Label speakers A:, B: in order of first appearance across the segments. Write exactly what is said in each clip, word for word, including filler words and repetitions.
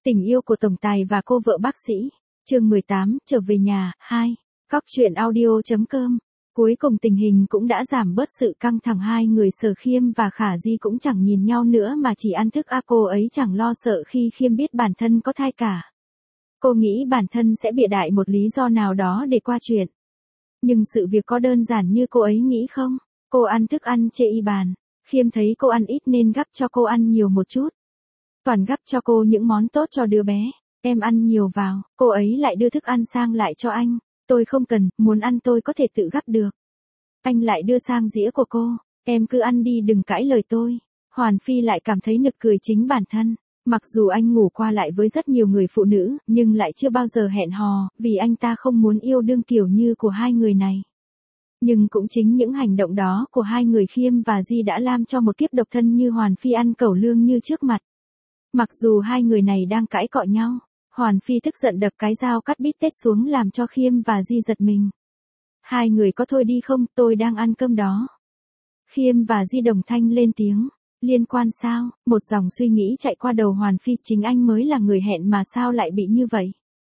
A: Tình yêu của tổng tài và cô vợ bác sĩ. Chương mười tám, trở về nhà, hai. Góc truyện audio.com. Cuối cùng tình hình cũng đã giảm bớt sự căng thẳng, hai người Sở Khiêm và Khả Di cũng chẳng nhìn nhau nữa mà chỉ ăn thức a cô ấy chẳng lo sợ khi Khiêm biết bản thân có thai cả. Cô nghĩ bản thân sẽ bịa đại một lý do nào đó để qua chuyện. Nhưng sự việc có đơn giản như cô ấy nghĩ không? Cô ăn thức ăn chê y bàn. Khiêm thấy cô ăn ít nên gắp cho cô ăn nhiều một chút. Toàn gắp cho cô những món tốt cho đứa bé. Em ăn nhiều vào, cô ấy lại đưa thức ăn sang lại cho anh. Tôi không cần, muốn ăn tôi có thể tự gắp được. Anh lại đưa sang dĩa của cô. Em cứ ăn đi, đừng cãi lời tôi. Hoàn Phi lại cảm thấy nực cười chính bản thân. Mặc dù anh ngủ qua lại với rất nhiều người phụ nữ, nhưng lại chưa bao giờ hẹn hò, vì anh ta không muốn yêu đương kiểu như của hai người này. Nhưng cũng chính những hành động đó của hai người Khiêm và Di đã làm cho một kiếp độc thân như Hoàn Phi ăn cẩu lương như trước mặt. Mặc dù hai người này đang cãi cọ nhau, Hoàn Phi tức giận đập cái dao cắt bít tết xuống làm cho Khiêm và Di giật mình. Hai người có thôi đi không, tôi đang ăn cơm đó. Khiêm và Di đồng thanh lên tiếng. Liên quan sao? Một dòng suy nghĩ chạy qua đầu Hoàn Phi, chính anh mới là người hẹn mà sao lại bị như vậy?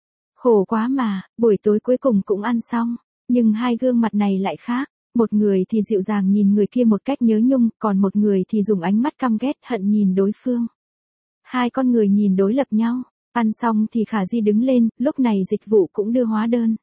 A: Khổ quá mà, buổi tối cuối cùng cũng ăn xong, nhưng hai gương mặt này lại khác. Một người thì dịu dàng nhìn người kia một cách nhớ nhung, còn một người thì dùng ánh mắt căm ghét hận nhìn đối phương. Hai con người nhìn đối lập nhau. Ăn xong thì Khả Di đứng lên, lúc này dịch vụ cũng đưa hóa đơn.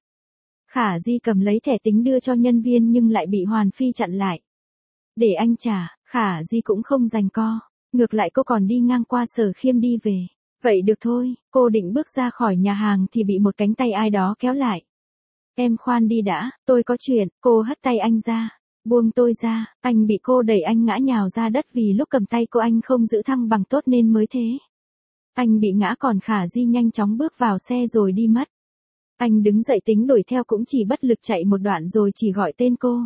A: Khả Di cầm lấy thẻ tính đưa cho nhân viên nhưng lại bị Hoàn Phi chặn lại. Để anh trả, Khả Di cũng không giằng co. Ngược lại cô còn đi ngang qua Sở Khiêm đi về. Vậy được thôi, cô định bước ra khỏi nhà hàng thì bị một cánh tay ai đó kéo lại. Em khoan đi đã, tôi có chuyện. Cô hất tay anh ra. Buông tôi ra, anh bị cô đẩy anh ngã nhào ra đất vì lúc cầm tay cô anh không giữ thăng bằng tốt nên mới thế. Anh bị ngã còn Khả Di nhanh chóng bước vào xe rồi đi mất. Anh đứng dậy tính đuổi theo cũng chỉ bất lực chạy một đoạn rồi chỉ gọi tên cô.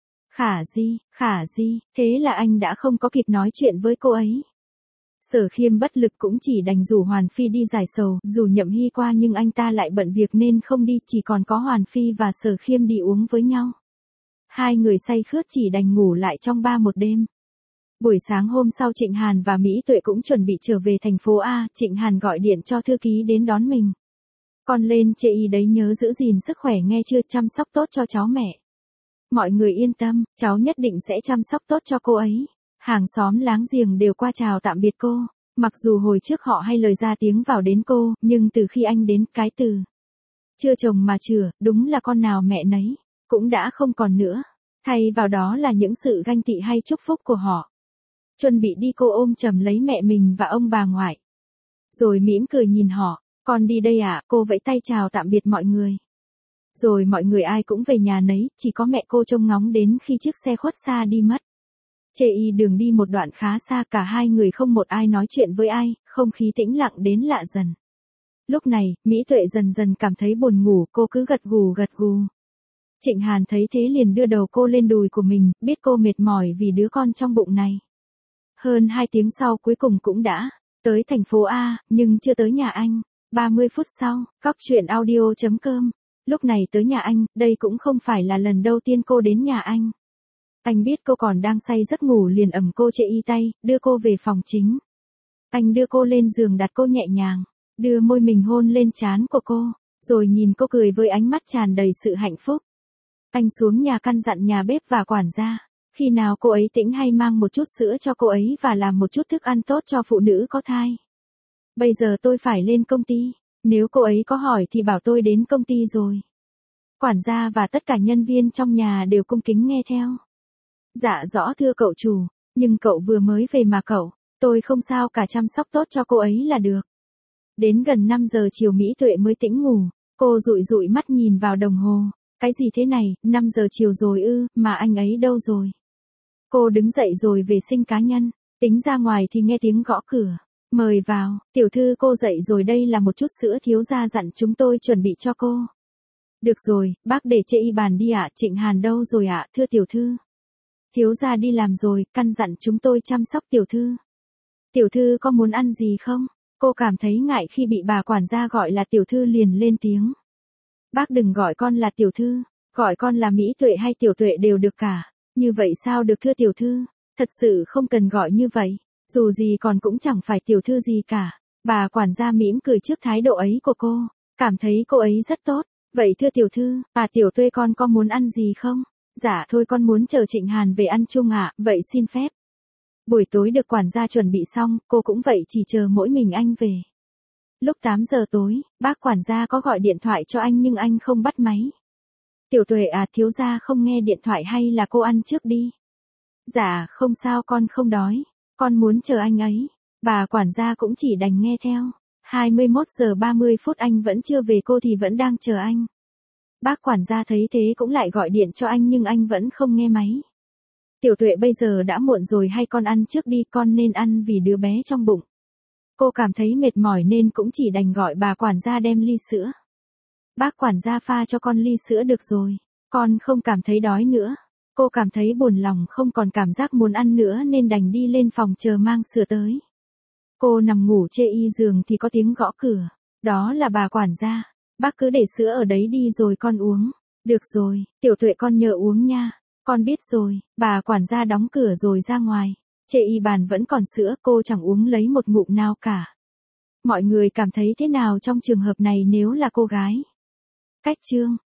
A: Khả Di, Khả Di, thế là anh đã không có kịp nói chuyện với cô ấy. Sở Khiêm bất lực cũng chỉ đành rủ Hoàn Phi đi giải sầu, dù Nhậm Hy qua nhưng anh ta lại bận việc nên không đi, chỉ còn có Hoàn Phi và Sở Khiêm đi uống với nhau. Hai người say khướt chỉ đành ngủ lại trong ba một đêm. Buổi sáng hôm sau Trịnh Hàn và Mỹ Tuệ cũng chuẩn bị trở về thành phố A, Trịnh Hàn gọi điện cho thư ký đến đón mình. Con lên chê y đấy, nhớ giữ gìn sức khỏe nghe chưa, chăm sóc tốt cho cháu mẹ. Mọi người yên tâm, cháu nhất định sẽ chăm sóc tốt cho cô ấy. Hàng xóm láng giềng đều qua chào tạm biệt cô. Mặc dù hồi trước họ hay lời ra tiếng vào đến cô, nhưng từ khi anh đến, cái từ chưa chồng mà chửa, đúng là con nào mẹ nấy, cũng đã không còn nữa. Thay vào đó là những sự ganh tị hay chúc phúc của họ. Chuẩn bị đi cô ôm chầm lấy mẹ mình và ông bà ngoại. Rồi mỉm cười nhìn họ, con đi đây ạ, à? Cô vẫy tay chào tạm biệt mọi người. Rồi mọi người ai cũng về nhà nấy, chỉ có mẹ cô trông ngóng đến khi chiếc xe khuất xa đi mất. Chê y đường đi một đoạn khá xa, cả hai người không một ai nói chuyện với ai, không khí tĩnh lặng đến lạ dần. Lúc này, Mỹ Tuệ dần dần cảm thấy buồn ngủ, cô cứ gật gù gật gù. Trịnh Hàn thấy thế liền đưa đầu cô lên đùi của mình, biết cô mệt mỏi vì đứa con trong bụng này. Hơn hai tiếng sau cuối cùng cũng đã tới thành phố A, nhưng chưa tới nhà anh. ba mươi phút sau, góc truyện audio.com. Lúc này tới nhà anh, đây cũng không phải là lần đầu tiên cô đến nhà anh. Anh biết cô còn đang say giấc ngủ liền ẩm cô chê y tay, đưa cô về phòng chính. Anh đưa cô lên giường đặt cô nhẹ nhàng, đưa môi mình hôn lên trán của cô, rồi nhìn cô cười với ánh mắt tràn đầy sự hạnh phúc. Anh xuống nhà căn dặn nhà bếp và quản gia, khi nào cô ấy tĩnh hay mang một chút sữa cho cô ấy và làm một chút thức ăn tốt cho phụ nữ có thai. Bây giờ tôi phải lên công ty, nếu cô ấy có hỏi thì bảo tôi đến công ty rồi. Quản gia và tất cả nhân viên trong nhà đều cung kính nghe theo. Dạ rõ thưa cậu chủ, nhưng cậu vừa mới về mà cậu, tôi không sao cả, chăm sóc tốt cho cô ấy là được. Đến gần năm giờ chiều Mỹ Tuệ mới tĩnh ngủ, cô dụi dụi mắt nhìn vào đồng hồ. Cái gì thế này, năm giờ chiều rồi ư, mà anh ấy đâu rồi? Cô đứng dậy rồi vệ sinh cá nhân, tính ra ngoài thì nghe tiếng gõ cửa. Mời vào, tiểu thư cô dậy rồi, đây là một chút sữa thiếu gia dặn chúng tôi chuẩn bị cho cô. Được rồi, bác để chê y bàn đi ạ. Trịnh Hàn đâu rồi ạ, thưa tiểu thư? Thiếu gia đi làm rồi, căn dặn chúng tôi chăm sóc tiểu thư. Tiểu thư có muốn ăn gì không? Cô cảm thấy ngại khi bị bà quản gia gọi là tiểu thư liền lên tiếng. Bác đừng gọi con là tiểu thư, gọi con là Mỹ Tuệ hay Tiểu Tuệ đều được cả. Như vậy sao được thưa tiểu thư? Thật sự không cần gọi như vậy, dù gì còn cũng chẳng phải tiểu thư gì cả. Bà quản gia mỉm cười trước thái độ ấy của cô, cảm thấy cô ấy rất tốt. Vậy thưa tiểu thư, bà Tiểu Tuê con có muốn ăn gì không? Dạ thôi con muốn chờ Trịnh Hàn về ăn chung ạ, vậy xin phép. Buổi tối được quản gia chuẩn bị xong, cô cũng vậy chỉ chờ mỗi mình anh về. Lúc tám giờ tối, bác quản gia có gọi điện thoại cho anh nhưng anh không bắt máy. Tiểu Tuệ à, thiếu gia không nghe điện thoại hay là cô ăn trước đi? Dạ không sao, con không đói, con muốn chờ anh ấy. Bà quản gia cũng chỉ đành nghe theo. hai mươi mốt giờ ba mươi phút anh vẫn chưa về, cô thì vẫn đang chờ anh. Bác quản gia thấy thế cũng lại gọi điện cho anh nhưng anh vẫn không nghe máy. Tiểu Tuệ bây giờ đã muộn rồi, hay con ăn trước đi, con nên ăn vì đứa bé trong bụng. Cô cảm thấy mệt mỏi nên cũng chỉ đành gọi bà quản gia đem ly sữa. Bác quản gia pha cho con ly sữa được rồi, con không cảm thấy đói nữa. Cô cảm thấy buồn lòng, không còn cảm giác muốn ăn nữa nên đành đi lên phòng chờ mang sữa tới. Cô nằm ngủ chê y giường thì có tiếng gõ cửa. Đó là bà quản gia. Bác cứ để sữa ở đấy đi rồi con uống. Được rồi, Tiểu Tuệ con nhớ uống nha. Con biết rồi. Bà quản gia đóng cửa rồi ra ngoài. Chê y bàn vẫn còn sữa, cô chẳng uống lấy một ngụm nào cả. Mọi người cảm thấy thế nào trong trường hợp này nếu là cô gái? Cách chương